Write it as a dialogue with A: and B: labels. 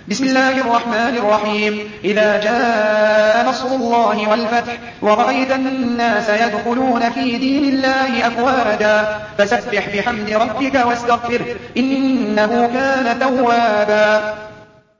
A: بسم الله الرحمن الرحيم إذا جاء نصر الله والفتح ورأيت الناس يدخلون في دين الله أفواجا فسبح بحمد ربك واستغفره إنه كان توابا